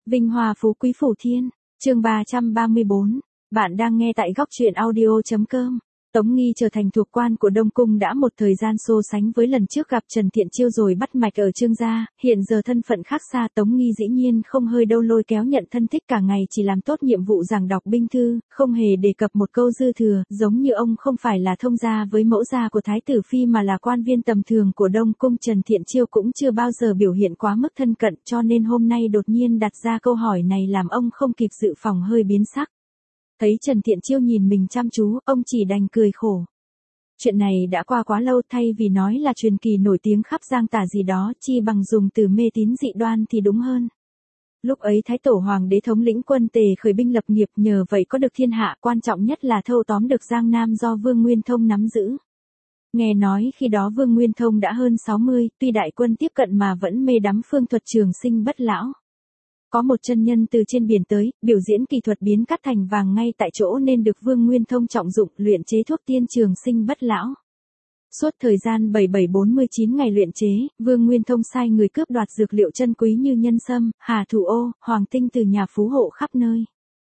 Vinh hoa phú quý phủ thiên, chương 334, bạn đang nghe tại góc truyện audio.com. Tống Nghi trở thành thuộc quan của Đông Cung đã một thời gian so sánh với lần trước gặp Trần Thiện Chiêu rồi bắt mạch ở Trương gia, hiện giờ thân phận khác xa Tống Nghi dĩ nhiên không hơi đâu lôi kéo nhận thân thích cả ngày chỉ làm tốt nhiệm vụ giảng đọc binh thư, không hề đề cập một câu dư thừa, giống như ông không phải là thông gia với mẫu gia của Thái tử Phi mà là quan viên tầm thường của Đông Cung. Trần Thiện Chiêu cũng chưa bao giờ biểu hiện quá mức thân cận cho nên hôm nay đột nhiên đặt ra câu hỏi này làm ông không kịp dự phòng hơi biến sắc. Thấy Trần Thiện Chiêu nhìn mình chăm chú, ông chỉ đành cười khổ. Chuyện này đã qua quá lâu, thay vì nói là truyền kỳ nổi tiếng khắp Giang Tả gì đó, chi bằng dùng từ mê tín dị đoan thì đúng hơn. Lúc ấy Thái Tổ Hoàng đế thống lĩnh quân Tề khởi binh lập nghiệp, nhờ vậy có được thiên hạ, quan trọng nhất là thâu tóm được Giang Nam do Vương Nguyên Thông nắm giữ. Nghe nói khi đó Vương Nguyên Thông đã hơn 60, tuy đại quân tiếp cận mà vẫn mê đắm phương thuật trường sinh bất lão. Có một chân nhân từ trên biển tới, biểu diễn kỳ thuật biến cát thành vàng ngay tại chỗ nên được Vương Nguyên Thông trọng dụng luyện chế thuốc tiên trường sinh bất lão. Suốt thời gian 7749 ngày luyện chế, Vương Nguyên Thông sai người cướp đoạt dược liệu chân quý như nhân sâm, hà thủ ô, hoàng tinh từ nhà phú hộ khắp nơi.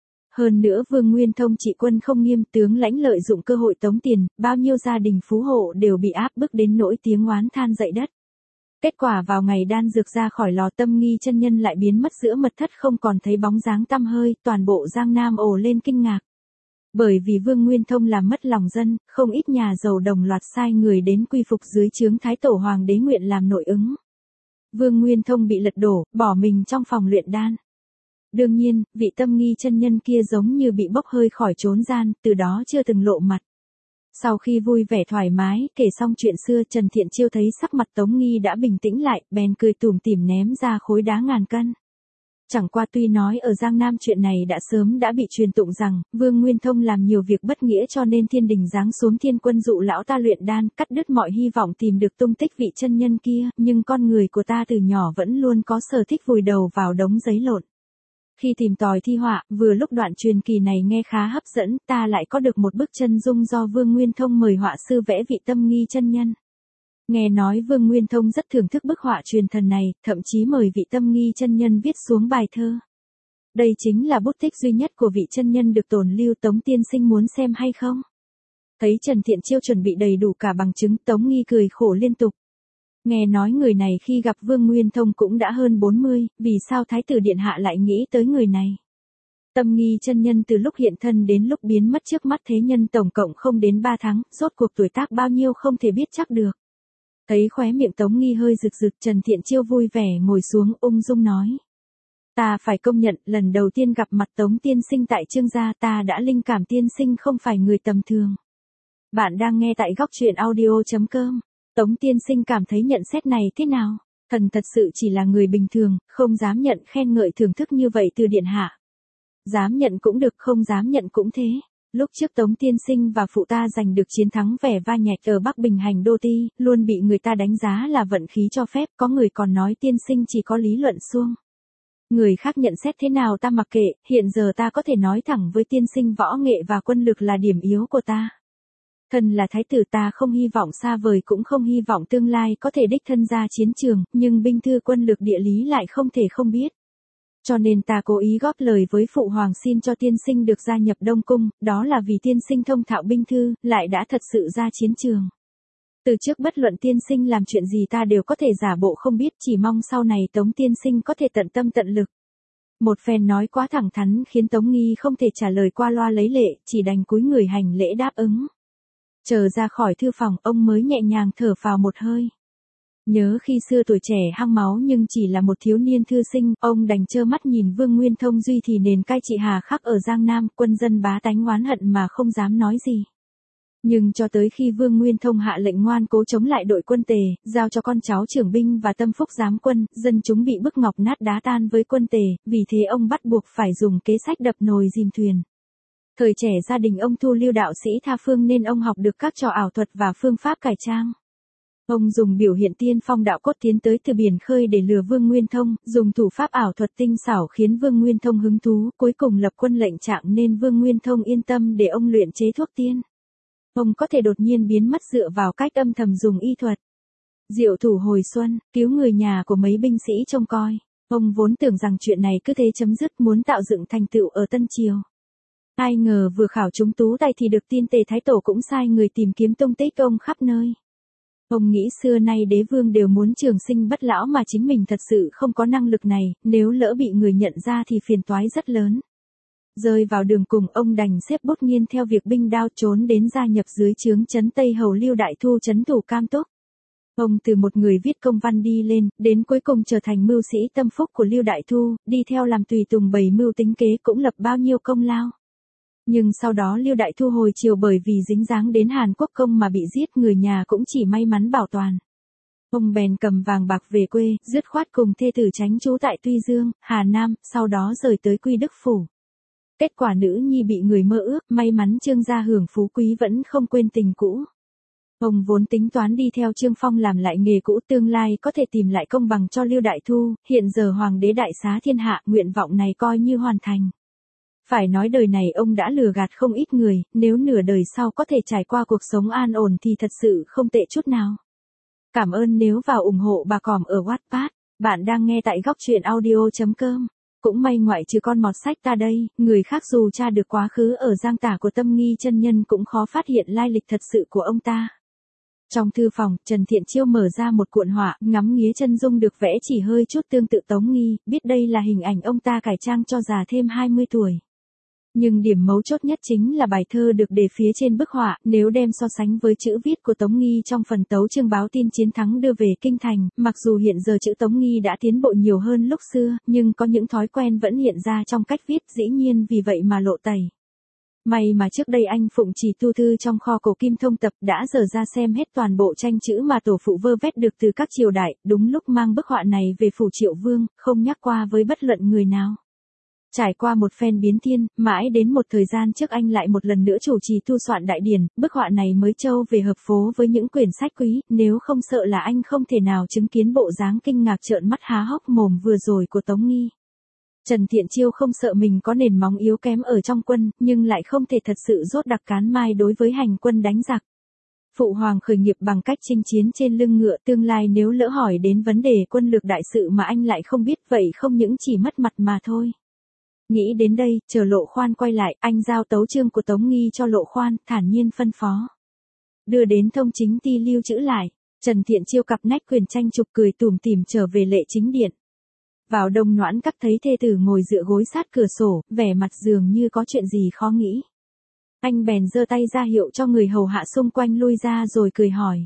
Hơn nữa Vương Nguyên Thông trị quân không nghiêm, tướng lãnh lợi dụng cơ hội tống tiền, bao nhiêu gia đình phú hộ đều bị áp bức đến nỗi tiếng oán than dậy đất. Kết quả vào ngày đan dược ra khỏi lò, Tâm Nghi chân nhân lại biến mất giữa mật thất không còn thấy bóng dáng tăm hơi, toàn bộ Giang Nam ồ lên kinh ngạc. Bởi vì Vương Nguyên Thông làm mất lòng dân, không ít nhà giàu đồng loạt sai người đến quy phục dưới trướng Thái Tổ Hoàng đế nguyện làm nội ứng. Vương Nguyên Thông bị lật đổ, bỏ mình trong phòng luyện đan. Đương nhiên, vị Tâm Nghi chân nhân kia giống như bị bốc hơi khỏi chốn gian, từ đó chưa từng lộ mặt. Sau khi vui vẻ thoải mái, kể xong chuyện xưa, Trần Thiện Chiêu thấy sắc mặt Tống Nghi đã bình tĩnh lại, bèn cười tủm tỉm ném ra khối đá ngàn cân. Chẳng qua tuy nói ở Giang Nam chuyện này đã sớm đã bị truyền tụng rằng, Vương Nguyên Thông làm nhiều việc bất nghĩa cho nên thiên đình giáng xuống thiên quân dụ lão ta luyện đan, cắt đứt mọi hy vọng tìm được tung tích vị chân nhân kia, nhưng con người của ta từ nhỏ vẫn luôn có sở thích vùi đầu vào đống giấy lộn. Khi tìm tòi thi họa, vừa lúc đoạn truyền kỳ này nghe khá hấp dẫn, ta lại có được một bức chân dung do Vương Nguyên Thông mời họa sư vẽ vị Tâm Nghi chân nhân. Nghe nói Vương Nguyên Thông rất thưởng thức bức họa truyền thần này, thậm chí mời vị Tâm Nghi chân nhân viết xuống bài thơ. Đây chính là bút tích duy nhất của vị chân nhân được tồn lưu. Tống tiên sinh muốn xem hay không? Thấy Trần Thiện Chiêu chuẩn bị đầy đủ cả bằng chứng, Tống Nghi cười khổ liên tục. Nghe nói người này khi gặp Vương Nguyên Thông cũng đã hơn 40, vì sao Thái tử Điện Hạ lại nghĩ tới người này? Tâm Nghi chân nhân từ lúc hiện thân đến lúc biến mất trước mắt thế nhân tổng cộng không đến 3 tháng, rốt cuộc tuổi tác bao nhiêu không thể biết chắc được. Thấy khóe miệng Tống Nghi hơi rực rực, Trần Thiện Chiêu vui vẻ ngồi xuống ung dung nói. Ta phải công nhận, lần đầu tiên gặp mặt Tống tiên sinh tại Trương gia ta đã linh cảm tiên sinh không phải người tầm thường. Bạn đang nghe tại góc truyện audio.com. Tống tiên sinh cảm thấy nhận xét này thế nào? Thần thật sự chỉ là người bình thường, không dám nhận khen ngợi thưởng thức như vậy từ điện hạ. Dám nhận cũng được, không dám nhận cũng thế. Lúc trước Tống tiên sinh và phụ ta giành được chiến thắng vẻ va nhẹt ở Bắc Bình Hành Đô Ti, luôn bị người ta đánh giá là vận khí cho phép, có người còn nói tiên sinh chỉ có lý luận suông. Người khác nhận xét thế nào ta mặc kệ, hiện giờ ta có thể nói thẳng với tiên sinh võ nghệ và quân lực là điểm yếu của ta. Thần là thái tử, ta không hy vọng xa vời cũng không hy vọng tương lai có thể đích thân ra chiến trường, nhưng binh thư quân lực địa lý lại không thể không biết. Cho nên ta cố ý góp lời với phụ hoàng xin cho tiên sinh được gia nhập Đông Cung, đó là vì tiên sinh thông thạo binh thư, lại đã thật sự ra chiến trường. Từ trước bất luận tiên sinh làm chuyện gì ta đều có thể giả bộ không biết, chỉ mong sau này Tống tiên sinh có thể tận tâm tận lực. Một phen nói quá thẳng thắn khiến Tống Nghi không thể trả lời qua loa lấy lệ, chỉ đành cúi người hành lễ đáp ứng. Chờ ra khỏi thư phòng, ông mới nhẹ nhàng thở phào một hơi. Nhớ khi xưa tuổi trẻ hăng máu nhưng chỉ là một thiếu niên thư sinh, ông đành trơ mắt nhìn Vương Nguyên Thông duy thì nền cai trị hà khắc ở Giang Nam, quân dân bá tánh oán hận mà không dám nói gì. Nhưng cho tới khi Vương Nguyên Thông hạ lệnh ngoan cố chống lại đội quân Tề, giao cho con cháu trưởng binh và tâm phúc giám quân, dân chúng bị bức ngọc nát đá tan với quân Tề, vì thế ông bắt buộc phải dùng kế sách đập nồi dìm thuyền. Thời trẻ gia đình ông thu lưu đạo sĩ tha phương nên ông học được các trò ảo thuật và phương pháp cải trang. Ông dùng biểu hiện tiên phong đạo cốt tiến tới từ biển khơi để lừa Vương Nguyên Thông, dùng thủ pháp ảo thuật tinh xảo khiến Vương Nguyên Thông hứng thú, cuối cùng lập quân lệnh trạng nên Vương Nguyên Thông yên tâm để ông luyện chế thuốc tiên. Ông có thể đột nhiên biến mất dựa vào cách âm thầm dùng y thuật. Diệu thủ hồi xuân, cứu người nhà của mấy binh sĩ trông coi. Ông vốn tưởng rằng chuyện này cứ thế chấm dứt, muốn tạo dựng thành tựu ở Tân Triều. Ai ngờ vừa khảo trúng tú tài thì được tin Tề Thái Tổ cũng sai người tìm kiếm tung tích ông khắp nơi. Ông nghĩ xưa nay đế vương đều muốn trường sinh bất lão mà chính mình thật sự không có năng lực này, nếu lỡ bị người nhận ra thì phiền toái rất lớn. Rơi vào đường cùng, ông đành xếp bút nghiên theo việc binh đao trốn đến gia nhập dưới trướng trấn Tây Hầu Lưu Đại Thu trấn thủ Cam Túc. Ông từ một người viết công văn đi lên, đến cuối cùng trở thành mưu sĩ tâm phúc của Lưu Đại Thu, đi theo làm tùy tùng bày mưu tính kế cũng lập bao nhiêu công lao. Nhưng sau đó Lưu Đại Thu hồi triều bởi vì dính dáng đến Hàn Quốc công mà bị giết, người nhà cũng chỉ may mắn bảo toàn. Ông bèn cầm vàng bạc về quê, dứt khoát cùng thê tử tránh trú tại Tuy Dương, Hà Nam, sau đó rời tới Quy Đức Phủ. Kết quả nữ nhi bị người mơ ước, may mắn Trương gia hưởng phú quý vẫn không quên tình cũ. Ông vốn tính toán đi theo Trương Phong làm lại nghề cũ, tương lai có thể tìm lại công bằng cho Lưu Đại Thu, hiện giờ hoàng đế đại xá thiên hạ, nguyện vọng này coi như hoàn thành. Phải nói đời này ông đã lừa gạt không ít người, nếu nửa đời sau có thể trải qua cuộc sống an ổn thì thật sự không tệ chút nào. Cảm ơn nếu vào ủng hộ bà Còm ở Wattpad. Bạn đang nghe tại góc truyện audio.com. Cũng may ngoại trừ con mọt sách ta đây, người khác dù tra được quá khứ ở Giang Tả của Tâm Nghi chân nhân cũng khó phát hiện lai lịch thật sự của ông ta. Trong thư phòng, Trần Thiện Chiêu mở ra một cuộn họa, ngắm nghía chân dung được vẽ chỉ hơi chút tương tự Tống Nghi, biết đây là hình ảnh ông ta cải trang cho già thêm 20 tuổi. Nhưng điểm mấu chốt nhất chính là bài thơ được để phía trên bức họa, nếu đem so sánh với chữ viết của Tống Nghi trong phần tấu chương báo tin chiến thắng đưa về kinh thành, mặc dù hiện giờ chữ Tống Nghi đã tiến bộ nhiều hơn lúc xưa, nhưng có những thói quen vẫn hiện ra trong cách viết, dĩ nhiên vì vậy mà lộ tẩy. May mà trước đây anh phụng trì tu thư trong kho cổ kim thông tập đã dở ra xem hết toàn bộ tranh chữ mà tổ phụ vơ vét được từ các triều đại, đúng lúc mang bức họa này về phủ Triệu Vương, không nhắc qua với bất luận người nào. Trải qua một phen biến thiên, mãi đến một thời gian trước anh lại một lần nữa chủ trì tu soạn đại điển, bức họa này mới trâu về hợp phố với những quyển sách quý, nếu không sợ là anh không thể nào chứng kiến bộ dáng kinh ngạc trợn mắt há hốc mồm vừa rồi của Tống Nghi. Trần Thiện Chiêu không sợ mình có nền móng yếu kém ở trong quân, nhưng lại không thể thật sự rốt đặc cán mai đối với hành quân đánh giặc. Phụ hoàng khởi nghiệp bằng cách chinh chiến trên lưng ngựa, tương lai nếu lỡ hỏi đến vấn đề quân lược đại sự mà anh lại không biết, vậy không những chỉ mất mặt mà thôi. Nghĩ đến đây, chờ Lộ Khoan quay lại, anh giao tấu chương của Tống Nghi cho Lộ Khoan, thản nhiên phân phó. Đưa đến thông chính ty lưu trữ lại. Trần Thiện Chiêu cặp nách quyền tranh chụp cười tủm tỉm trở về lệ chính điện. Vào đông Noãn Các thấy thê tử ngồi dựa gối sát cửa sổ, vẻ mặt dường như có chuyện gì khó nghĩ. Anh bèn giơ tay ra hiệu cho người hầu hạ xung quanh lui ra rồi cười hỏi.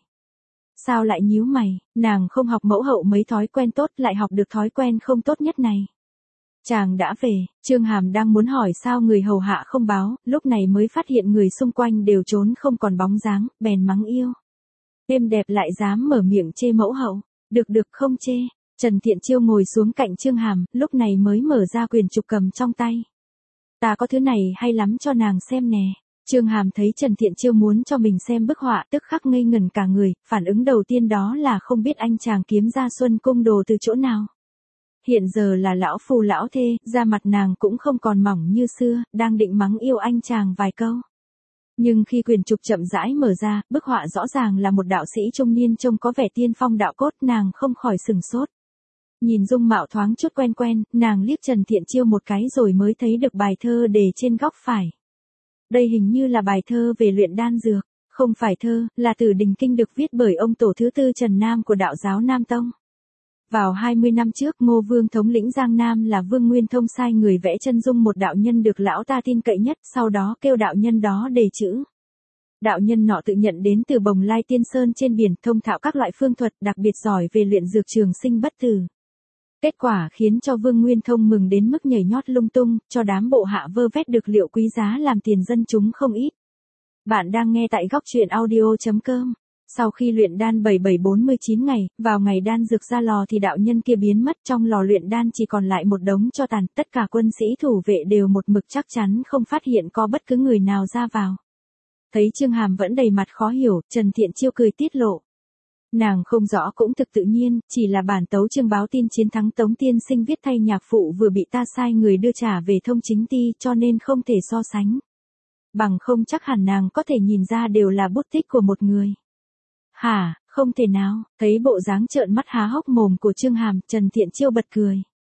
Sao lại nhíu mày, nàng không học mẫu hậu mấy thói quen tốt lại học được thói quen không tốt nhất này. Chàng đã về, Trương Hàm đang muốn hỏi sao người hầu hạ không báo, lúc này mới phát hiện người xung quanh đều trốn không còn bóng dáng, bèn mắng yêu. Êm đẹp lại dám mở miệng chê mẫu hậu, được không chê. Trần Thiện Chiêu ngồi xuống cạnh Trương Hàm, lúc này mới mở ra quyển trục cầm trong tay. Ta có thứ này hay lắm cho nàng xem nè. Trương Hàm thấy Trần Thiện Chiêu muốn cho mình xem bức họa, tức khắc ngây ngẩn cả người, phản ứng đầu tiên đó là không biết anh chàng kiếm ra Xuân Cung đồ từ chỗ nào. Hiện giờ là lão phu lão thê, da mặt nàng cũng không còn mỏng như xưa, đang định mắng yêu anh chàng vài câu. Nhưng khi quyển trục chậm rãi mở ra, bức họa rõ ràng là một đạo sĩ trung niên trông có vẻ tiên phong đạo cốt, nàng không khỏi sừng sốt. Nhìn dung mạo thoáng chút quen, nàng liếc Trần Thiện Chiêu một cái rồi mới thấy được bài thơ đề trên góc phải. Đây hình như là bài thơ về luyện đan dược, không phải thơ, là từ Đình Kinh được viết bởi ông tổ thứ tư Trần Nam của đạo giáo Nam Tông. Vào 20 năm trước, Ngô Vương thống lĩnh Giang Nam là Vương Nguyên Thông sai người vẽ chân dung một đạo nhân được lão ta tin cậy nhất, sau đó kêu đạo nhân đó đề chữ. Đạo nhân nọ tự nhận đến từ Bồng Lai Tiên Sơn trên biển, thông thạo các loại phương thuật, đặc biệt giỏi về luyện dược trường sinh bất tử. Kết quả khiến cho Vương Nguyên Thông mừng đến mức nhảy nhót lung tung, cho đám bộ hạ vơ vét được liệu quý giá làm tiền dân chúng không ít. Bạn đang nghe tại góc truyện audio.com. Sau khi luyện đan 7749 ngày, vào ngày đan dược ra lò thì đạo nhân kia biến mất, trong lò luyện đan chỉ còn lại một đống tro tàn, tất cả quân sĩ thủ vệ đều một mực chắc chắn không phát hiện có bất cứ người nào ra vào. Thấy Trương Hàm vẫn đầy mặt khó hiểu, Trần Thiện Chiêu cười tiết lộ. Nàng không rõ cũng thực tự nhiên, chỉ là bản tấu chương báo tin chiến thắng Tống tiên sinh viết thay nhạc phụ vừa bị ta sai người đưa trả về thông chính ty, cho nên không thể so sánh. Bằng không chắc hẳn nàng có thể nhìn ra đều là bút tích của một người. Hả, không thể nào, thấy bộ dáng trợn mắt há hốc mồm của Trương Hàm, Trần Thiện Chiêu bật cười.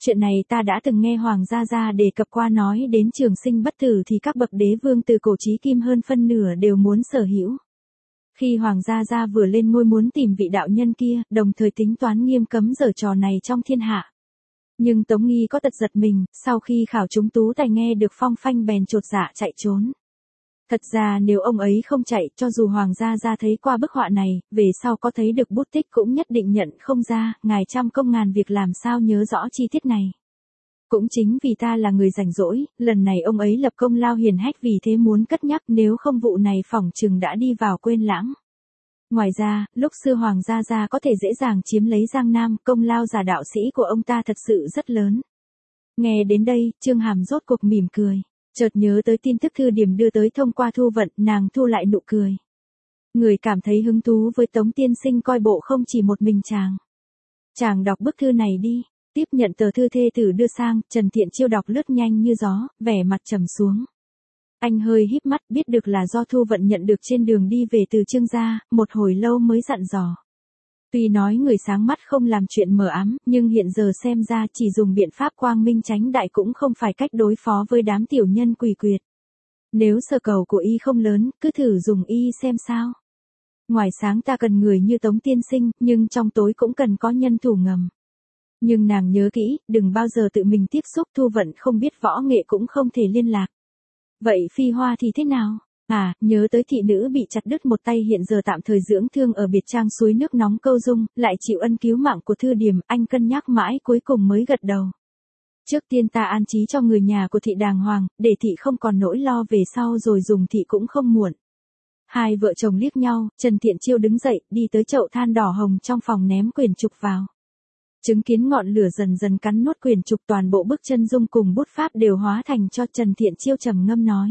chuyện này ta đã từng nghe Hoàng gia gia đề cập qua, nói đến trường sinh bất tử thì các bậc đế vương từ cổ chí kim hơn phân nửa đều muốn sở hữu. Khi Hoàng gia gia vừa lên ngôi muốn tìm vị đạo nhân kia, đồng thời tính toán nghiêm cấm giở trò này trong thiên hạ. Nhưng Tống Nghi có tật giật mình, sau khi khảo chúng tú tài nghe được phong phanh bèn chột dạ chạy trốn. Thật ra nếu ông ấy không chạy, cho dù Hoàng gia gia thấy qua bức họa này, về sau có thấy được bút tích cũng nhất định nhận không ra, ngài trăm công ngàn việc làm sao nhớ rõ chi tiết này. Cũng chính vì ta là người rảnh rỗi, lần này ông ấy lập công lao hiển hách vì thế muốn cất nhắc, nếu không vụ này phỏng chừng đã đi vào quên lãng. Ngoài ra, lúc xưa Hoàng gia gia có thể dễ dàng chiếm lấy Giang Nam, công lao giả đạo sĩ của ông ta thật sự rất lớn. Nghe đến đây, Trương Hàm rốt cuộc mỉm cười. Chợt nhớ tới tin tức Thư Điểm đưa tới thông qua Thu Vận, nàng thu lại nụ cười. Người cảm thấy hứng thú với Tống tiên sinh coi bộ không chỉ một mình chàng. Chàng đọc bức thư này đi. Tiếp nhận tờ thư thê tử đưa sang, Trần Thiện Chiêu đọc lướt nhanh như gió, vẻ mặt trầm xuống. Anh hơi híp mắt, biết được là do Thu Vận nhận được trên đường đi về từ Trương gia, một hồi lâu mới dặn dò. Tuy nói người sáng mắt không làm chuyện mờ ám, nhưng hiện giờ xem ra chỉ dùng biện pháp quang minh chánh đại cũng không phải cách đối phó với đám tiểu nhân quỷ quyệt. Nếu sở cầu của y không lớn, cứ thử dùng y xem sao. Ngoài sáng ta cần người như Tống tiên sinh, nhưng trong tối cũng cần có nhân thủ ngầm. Nhưng nàng nhớ kỹ, đừng bao giờ tự mình tiếp xúc, Thu Vận không biết võ nghệ cũng không thể liên lạc. Vậy Phi Hoa thì thế nào? À, nhớ tới thị nữ bị chặt đứt một tay hiện giờ tạm thời dưỡng thương ở biệt trang suối nước nóng Câu Dung, lại chịu ân cứu mạng của Thư Điểm, anh cân nhắc mãi cuối cùng mới gật đầu. Trước tiên ta an trí cho người nhà của thị đàng hoàng, để thị không còn nỗi lo về sau rồi dùng thị cũng không muộn. Hai vợ chồng liếc nhau, Trần Thiện Chiêu đứng dậy, đi tới chậu than đỏ hồng trong phòng ném quyển trục vào. Chứng kiến ngọn lửa dần dần cắn nuốt quyển trục, toàn bộ bức chân dung cùng bút pháp đều hóa thành cho Trần Thiện Chiêu trầm ngâm nói.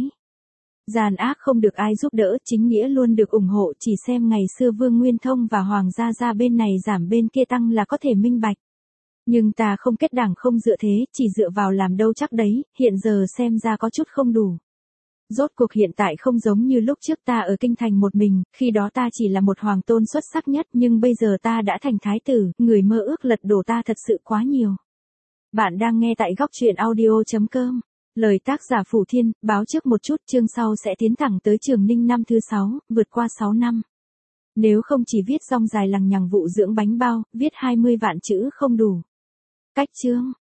Gian ác không được ai giúp đỡ, chính nghĩa luôn được ủng hộ, chỉ xem ngày xưa Vương Nguyên Thông và Hoàng gia gia bên này giảm bên kia tăng là có thể minh bạch. Nhưng ta không kết đảng không dựa thế, chỉ dựa vào làm đâu chắc đấy, hiện giờ xem ra có chút không đủ. Rốt cuộc hiện tại không giống như lúc trước ta ở kinh thành một mình, khi đó ta chỉ là một hoàng tôn xuất sắc nhất, nhưng bây giờ ta đã thành thái tử, người mơ ước lật đổ ta thật sự quá nhiều. Bạn đang nghe tại góc truyện audio.com. Lời tác giả Phủ Thiên, báo trước một chút, chương sau sẽ tiến thẳng tới Trường Ninh năm thứ 6, vượt qua 6 năm. Nếu không chỉ viết rong dài lằng nhằng vụ dưỡng bánh bao, viết 20 vạn chữ không đủ. Cách chương.